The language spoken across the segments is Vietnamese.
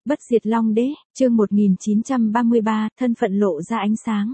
Bất diệt Long Đế, chương 1933, thân phận lộ ra ánh sáng.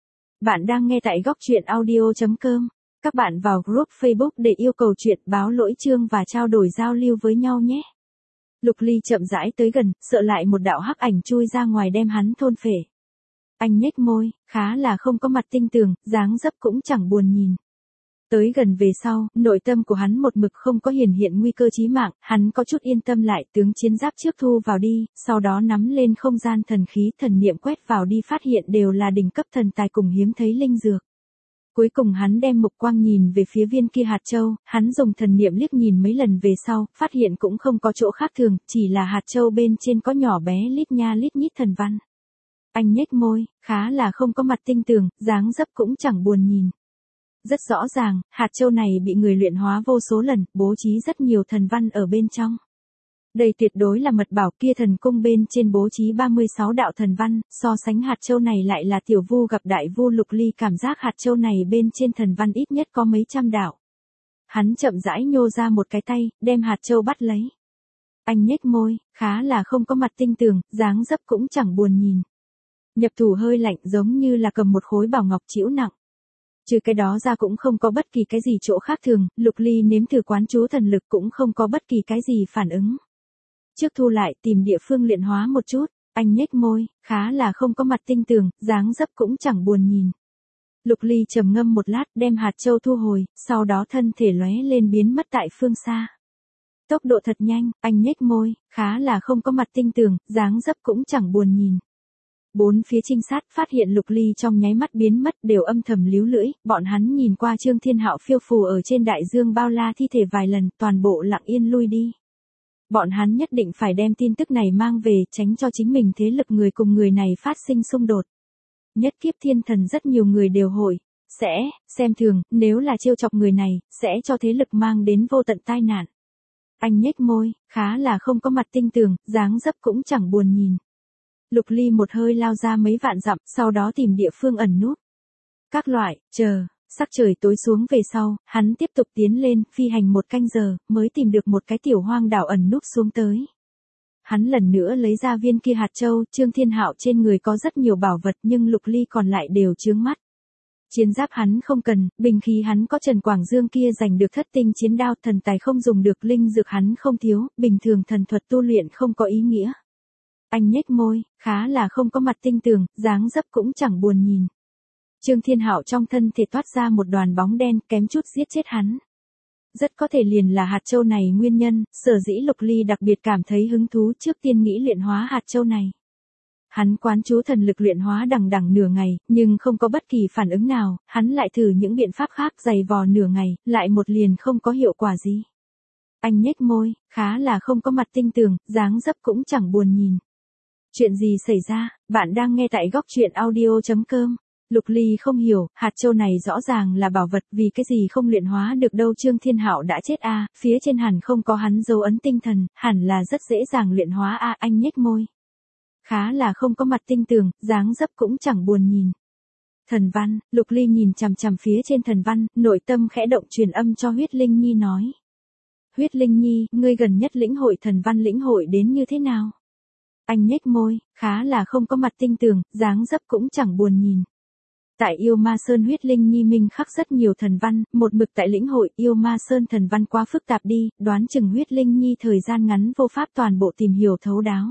Bạn đang nghe tại góc truyện audio.com. Các bạn vào group Facebook để yêu cầu chuyện báo lỗi chương và trao đổi giao lưu với nhau nhé. Lục Ly chậm rãi tới gần, sợ lại một đạo hắc ảnh chui ra ngoài đem hắn thôn phệ. Anh nhếch môi, khá là không có mặt tinh tường, dáng dấp cũng chẳng buồn nhìn. Tới gần về sau, nội tâm của hắn một mực không có hiển hiện nguy cơ chí mạng, hắn có chút yên tâm lại, tướng chiến giáp trước thu vào đi, sau đó nắm lên không gian thần khí, thần niệm quét vào đi, phát hiện đều là đỉnh cấp thần tài cùng hiếm thấy linh dược. Cuối cùng hắn đem mục quang nhìn về phía viên kia hạt châu, hắn dùng thần niệm liếc nhìn mấy lần về sau, phát hiện cũng không có chỗ khác thường, chỉ là hạt châu bên trên có nhỏ bé lít nha lít nhít thần văn. Anh nhếch môi, khá là không có mặt tinh tường, dáng dấp cũng chẳng buồn nhìn. Rất rõ ràng, hạt châu này bị người luyện hóa vô số lần, bố trí rất nhiều thần văn ở bên trong. Đây tuyệt đối là mật bảo, kia thần cung bên trên bố trí 36 đạo thần văn, so sánh hạt châu này lại là tiểu vu gặp đại vu. Lục Ly cảm giác hạt châu này bên trên thần văn ít nhất có mấy trăm đạo. Hắn chậm rãi nhô ra một cái tay, đem hạt châu bắt lấy. Anh nhếch môi, khá là không có mặt tinh tường, dáng dấp cũng chẳng buồn nhìn. Nhập thủ hơi lạnh, giống như là cầm một khối bảo ngọc trĩu nặng. Trừ cái đó ra cũng không có bất kỳ cái gì chỗ khác thường, Lục Ly nếm thử quán chú thần lực cũng không có bất kỳ cái gì phản ứng. Trước thu lại, tìm địa phương luyện hóa một chút, anh nhếch môi, khá là không có mặt tinh tường, dáng dấp cũng chẳng buồn nhìn. Lục Ly trầm ngâm một lát, đem hạt châu thu hồi, sau đó thân thể lóe lên biến mất tại phương xa. Tốc độ thật nhanh, anh nhếch môi, khá là không có mặt tinh tường, dáng dấp cũng chẳng buồn nhìn. Bốn phía trinh sát phát hiện Lục Ly trong nháy mắt biến mất, đều âm thầm líu lưỡi, bọn hắn nhìn qua Trương Thiên Hạo phiêu phù ở trên đại dương bao la thi thể vài lần, toàn bộ lặng yên lui đi. Bọn hắn nhất định phải đem tin tức này mang về, tránh cho chính mình thế lực người cùng người này phát sinh xung đột. Nhất kiếp thiên thần rất nhiều người đều hội, xem thường, nếu là trêu chọc người này, sẽ cho thế lực mang đến vô tận tai nạn. Anh nhếch môi, khá là không có mặt tinh tường, dáng dấp cũng chẳng buồn nhìn. Lục Ly một hơi lao ra mấy vạn dặm, sau đó tìm địa phương ẩn núp. Các loại, sắc trời tối xuống về sau, hắn tiếp tục tiến lên, phi hành một canh giờ, mới tìm được một cái tiểu hoang đảo ẩn núp xuống tới. Hắn lần nữa lấy ra viên kia hạt châu, Trương Thiên Hạo trên người có rất nhiều bảo vật nhưng Lục Ly còn lại đều chướng mắt. Chiến giáp hắn không cần, bình khí hắn có Trần Quảng Dương kia giành được thất tinh chiến đao, thần tài không dùng được, linh dược hắn không thiếu, bình thường thần thuật tu luyện không có ý nghĩa. Anh nhếch môi, khá là không có mặt tinh tường, dáng dấp cũng chẳng buồn nhìn. Trương Thiên Hạo trong thân thể toát ra một đoàn bóng đen, kém chút giết chết hắn. Rất có thể liền là hạt châu này nguyên nhân, sở dĩ Lục Ly đặc biệt cảm thấy hứng thú, trước tiên nghĩ luyện hóa hạt châu này. Hắn quán chú thần lực luyện hóa đằng nửa ngày, nhưng không có bất kỳ phản ứng nào, hắn lại thử những biện pháp khác giày vò nửa ngày, lại một liền không có hiệu quả gì. Anh nhếch môi, khá là không có mặt tinh tường, dáng dấp cũng chẳng buồn nhìn. Chuyện gì xảy ra, bạn đang nghe tại góc truyện audio.com. Lục Ly không hiểu, hạt châu này rõ ràng là bảo vật, vì cái gì không luyện hóa được đâu. Trương Thiên Hạo đã chết a, phía trên hẳn không có hắn dấu ấn tinh thần, hẳn là rất dễ dàng luyện hóa a. Anh nhếch môi, khá là không có mặt tinh tường, dáng dấp cũng chẳng buồn nhìn. Thần văn, Lục Ly nhìn chằm chằm phía trên thần văn, nội tâm khẽ động, truyền âm cho Huyết Linh Nhi nói. Huyết Linh Nhi, ngươi gần nhất lĩnh hội thần văn lĩnh hội đến như thế nào? Anh nhếch môi, khá là không có mặt tinh tường, dáng dấp cũng chẳng buồn nhìn. Tại Yêu Ma Sơn Huyết Linh Nhi minh khắc rất nhiều thần văn, một mực tại lĩnh hội. Yêu Ma Sơn thần văn quá phức tạp đi, đoán chừng Huyết Linh Nhi thời gian ngắn vô pháp toàn bộ tìm hiểu thấu đáo.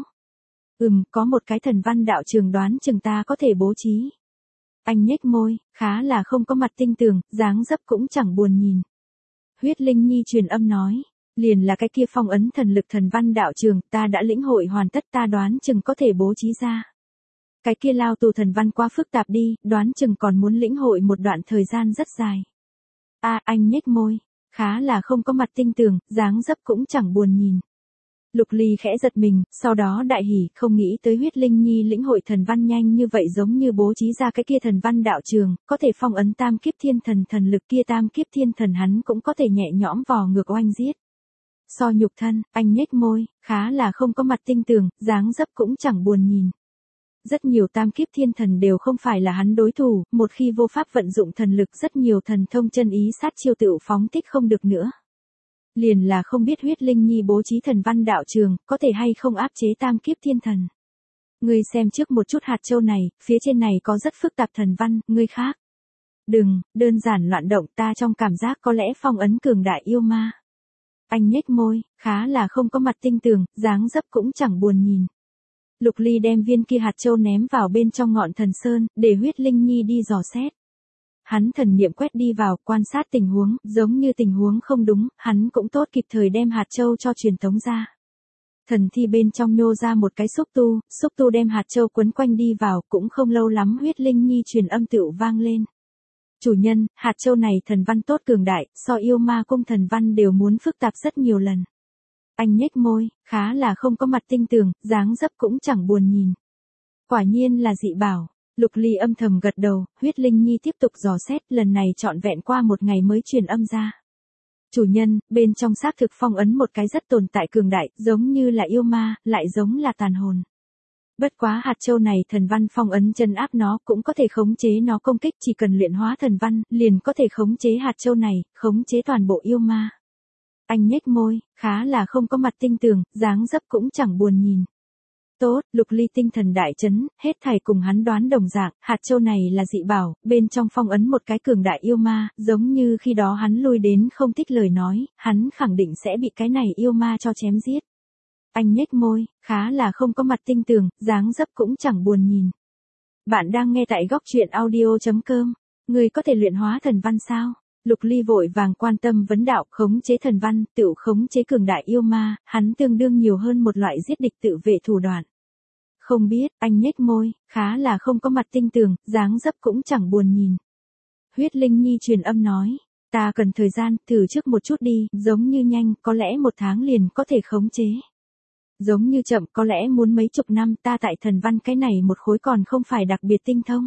Có một cái thần văn đạo trường đoán chừng ta có thể bố trí. Anh nhếch môi, khá là không có mặt tinh tường, dáng dấp cũng chẳng buồn nhìn. Huyết Linh Nhi truyền âm nói. Liền là cái kia phong ấn thần lực thần văn đạo trường, ta đã lĩnh hội hoàn tất, ta đoán chừng có thể bố trí ra. Cái kia lao tù thần văn quá phức tạp đi, đoán chừng còn muốn lĩnh hội một đoạn thời gian rất dài. Anh nhếch môi, khá là không có mặt tinh tường, dáng dấp cũng chẳng buồn nhìn. Lục Ly khẽ giật mình, sau đó đại hỉ, không nghĩ tới Huyết Linh Nhi lĩnh hội thần văn nhanh như vậy, giống như bố trí ra cái kia thần văn đạo trường, có thể phong ấn tam kiếp thiên thần thần lực, kia tam kiếp thiên thần hắn cũng có thể nhẹ nhõm vò ngược oanh giết. So nhục thân, anh nhếch môi, khá là không có mặt tinh tường, dáng dấp cũng chẳng buồn nhìn. Rất nhiều tam kiếp thiên thần đều không phải là hắn đối thủ, một khi vô pháp vận dụng thần lực, rất nhiều thần thông chân ý sát chiêu tựu phóng thích không được nữa. Liền là không biết huyết linh nhi bố trí thần văn đạo trường, có thể hay không áp chế tam kiếp thiên thần. Ngươi xem trước một chút hạt châu này, phía trên này có rất phức tạp thần văn, ngươi khác. Đừng, đơn giản loạn động, ta trong cảm giác có lẽ phong ấn cường đại yêu ma. Anh nhếch môi, khá là không có mặt tinh tường, dáng dấp cũng chẳng buồn nhìn. Lục Ly đem viên kia hạt châu ném vào bên trong ngọn thần sơn, để huyết linh nhi đi dò xét. Hắn thần niệm quét đi vào, quan sát tình huống, giống như tình huống không đúng, hắn cũng tốt kịp thời đem hạt châu cho truyền tống ra. Thần thi bên trong nhô ra một cái xúc tu đem hạt châu quấn quanh đi vào, cũng không lâu lắm huyết linh nhi truyền âm tựu vang lên. Chủ nhân, hạt châu này thần văn tốt cường đại, so yêu ma cung thần văn đều muốn phức tạp rất nhiều lần. Anh nhếch môi, khá là không có mặt tinh tường, dáng dấp cũng chẳng buồn nhìn. Quả nhiên là dị bảo. Lục Ly âm thầm gật đầu, huyết linh nhi tiếp tục dò xét, lần này trọn vẹn qua một ngày mới truyền âm ra. Chủ nhân, bên trong xác thực phong ấn một cái rất tồn tại cường đại, giống như là yêu ma, lại giống là tàn hồn. Bất quá hạt châu này thần văn phong ấn chân áp nó, cũng có thể khống chế nó công kích, chỉ cần luyện hóa thần văn, liền có thể khống chế hạt châu này, khống chế toàn bộ yêu ma. Anh nhếch môi, khá là không có mặt tinh tường, dáng dấp cũng chẳng buồn nhìn. Tốt, Lục Ly tinh thần đại chấn, hết thảy cùng hắn đoán đồng dạng, hạt châu này là dị bảo, bên trong phong ấn một cái cường đại yêu ma, giống như khi đó hắn lui đến không thích lời nói, hắn khẳng định sẽ bị cái này yêu ma cho chém giết. Anh nhếch môi, khá là không có mặt tinh tường, dáng dấp cũng chẳng buồn nhìn. Bạn đang nghe tại góc truyện audio.com, người có thể luyện hóa thần văn sao? Lục Ly vội vàng quan tâm vấn đạo, khống chế thần văn, tự khống chế cường đại yêu ma, hắn tương đương nhiều hơn một loại giết địch tự vệ thủ đoạn. Không biết, anh nhếch môi, khá là không có mặt tinh tường, dáng dấp cũng chẳng buồn nhìn. Huyết linh nhi truyền âm nói, ta cần thời gian, thử trước một chút đi, giống như nhanh, có lẽ 1 tháng liền có thể khống chế. Giống như chậm, có lẽ muốn mấy chục năm, ta tại thần văn cái này một khối còn không phải đặc biệt tinh thông.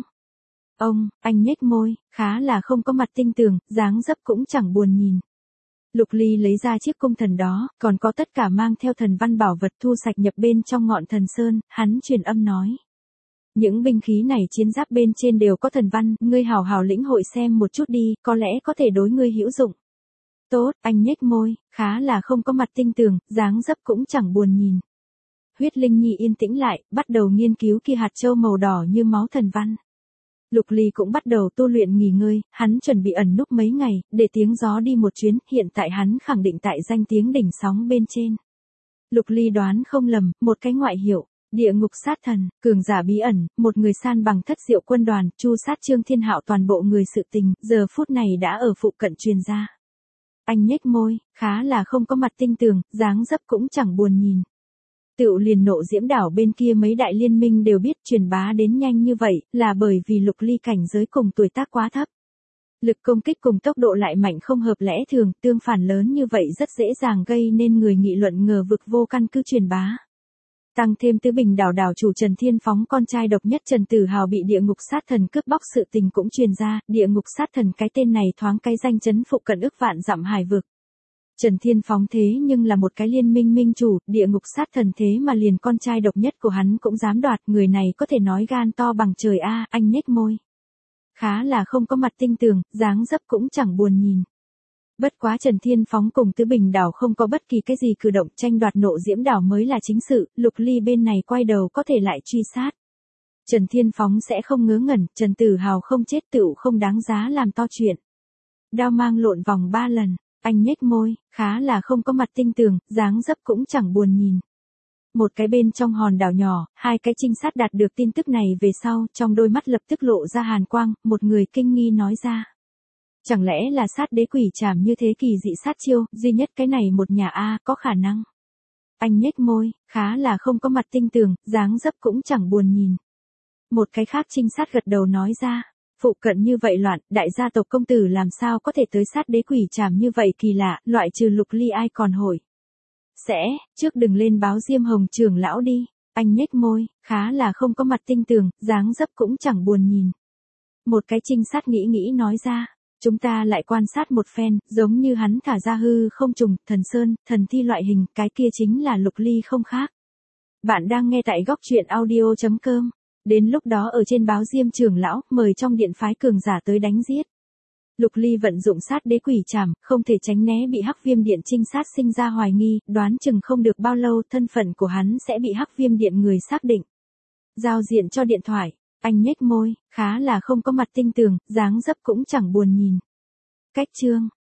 Anh nhếch môi, khá là không có mặt tinh tường, dáng dấp cũng chẳng buồn nhìn. Lục Ly lấy ra chiếc cung thần đó, còn có tất cả mang theo thần văn bảo vật thu sạch nhập bên trong ngọn thần sơn, hắn truyền âm nói. Những binh khí này chiến giáp bên trên đều có thần văn, ngươi hảo hảo lĩnh hội xem một chút đi, có lẽ có thể đối ngươi hữu dụng. Tốt, anh nhếch môi, khá là không có mặt tinh tường, dáng dấp cũng chẳng buồn nhìn. Huyết linh nhi yên tĩnh lại, bắt đầu nghiên cứu kia hạt châu màu đỏ như máu thần văn. Lục Ly cũng bắt đầu tu luyện nghỉ ngơi, hắn chuẩn bị ẩn núp mấy ngày, để tiếng gió đi một chuyến, hiện tại hắn khẳng định tại danh tiếng đỉnh sóng bên trên. Lục Ly đoán không lầm, một cái ngoại hiệu, địa ngục sát thần, cường giả bí ẩn, một người san bằng thất diệu quân đoàn, chu sát Trương Thiên Hạo toàn bộ người sự tình, giờ phút này đã ở phụ cận truyền ra. Anh nhếch môi, khá là không có mặt tinh tường, dáng dấp cũng chẳng buồn nhìn. Tựu liền Nộ Diễm đảo bên kia mấy đại liên minh đều biết truyền bá đến nhanh như vậy, là bởi vì Lục Ly cảnh giới cùng tuổi tác quá thấp. Lực công kích cùng tốc độ lại mạnh không hợp lẽ thường, tương phản lớn như vậy rất dễ dàng gây nên người nghị luận ngờ vực vô căn cứ truyền bá. Tăng thêm Tứ Bình đảo đảo chủ Trần Thiên Phóng con trai độc nhất Trần Tử Hào bị địa ngục sát thần cướp bóc sự tình cũng truyền ra, địa ngục sát thần cái tên này thoáng cái danh chấn phụ cận ức vạn dặm hải vực. Trần Thiên Phóng thế nhưng là một cái liên minh minh chủ, địa ngục sát thần thế mà liền con trai độc nhất của hắn cũng dám đoạt, người này có thể nói gan to bằng trời a, anh nhếch môi. Khá là không có mặt tinh tường, dáng dấp cũng chẳng buồn nhìn. Bất quá Trần Thiên Phóng cùng Tứ Bình đảo không có bất kỳ cái gì cử động, tranh đoạt Nộ Diễm đảo mới là chính sự, Lục Ly bên này quay đầu có thể lại truy sát. Trần Thiên Phóng sẽ không ngớ ngẩn, Trần Tử Hào không chết tựu không đáng giá làm to chuyện. Đao mang lộn vòng 3 lần. Anh nhếch môi, khá là không có mặt tinh tường, dáng dấp cũng chẳng buồn nhìn. Một cái bên trong hòn đảo nhỏ, 2 cái trinh sát đạt được tin tức này về sau, trong đôi mắt lập tức lộ ra hàn quang, một người kinh nghi nói ra. Chẳng lẽ là sát đế quỷ trảm như thế kỳ dị sát chiêu, duy nhất cái này một nhà A, có khả năng. Anh nhếch môi, khá là không có mặt tinh tường, dáng dấp cũng chẳng buồn nhìn. Một cái khác trinh sát gật đầu nói ra. Phụ cận như vậy loạn, đại gia tộc công tử làm sao có thể tới sát đế quỷ trảm như vậy kỳ lạ, loại trừ Lục Ly ai còn hỏi. Trước đừng lên báo Diêm Hồng trưởng lão đi, anh nhếch môi, khá là không có mặt tinh tường, dáng dấp cũng chẳng buồn nhìn. Một cái trinh sát nghĩ nói ra, chúng ta lại quan sát một phen, giống như hắn thả ra hư không trùng, thần sơn, thần thi loại hình, cái kia chính là Lục Ly không khác. Bạn đang nghe tại góc truyện audio.com. Đến lúc đó ở trên báo Diêm trưởng lão, mời trong điện phái cường giả tới đánh giết. Lục Ly vận dụng sát đế quỷ trảm, không thể tránh né bị hắc viêm điện trinh sát sinh ra hoài nghi, đoán chừng không được bao lâu thân phận của hắn sẽ bị hắc viêm điện người xác định. Giao diện cho điện thoại, anh nhếch môi, khá là không có mặt tinh tường, dáng dấp cũng chẳng buồn nhìn. Cách chương